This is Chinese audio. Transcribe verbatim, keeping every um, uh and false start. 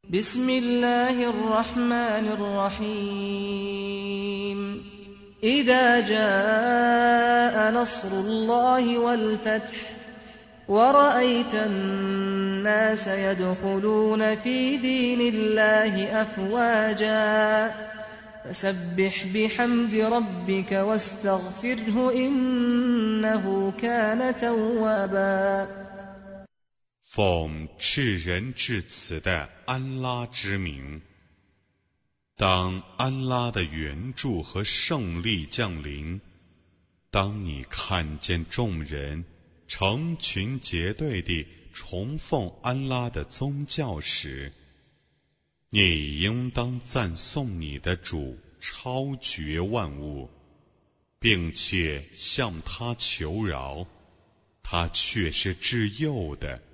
بسم الله الرحمن الرحيم إذا جاء نصر الله والفتح ورأيت الناس يدخلون في دين الله أفواجا فسبح بحمد ربك واستغفره إنه كان توابا。 奉至仁至慈的安拉之名，当安拉的援助和胜利降临，当你看见众人成群结队地崇奉安拉的宗教时，你应当赞颂你的主超绝万物，并且向他求饶，他却是至幼的，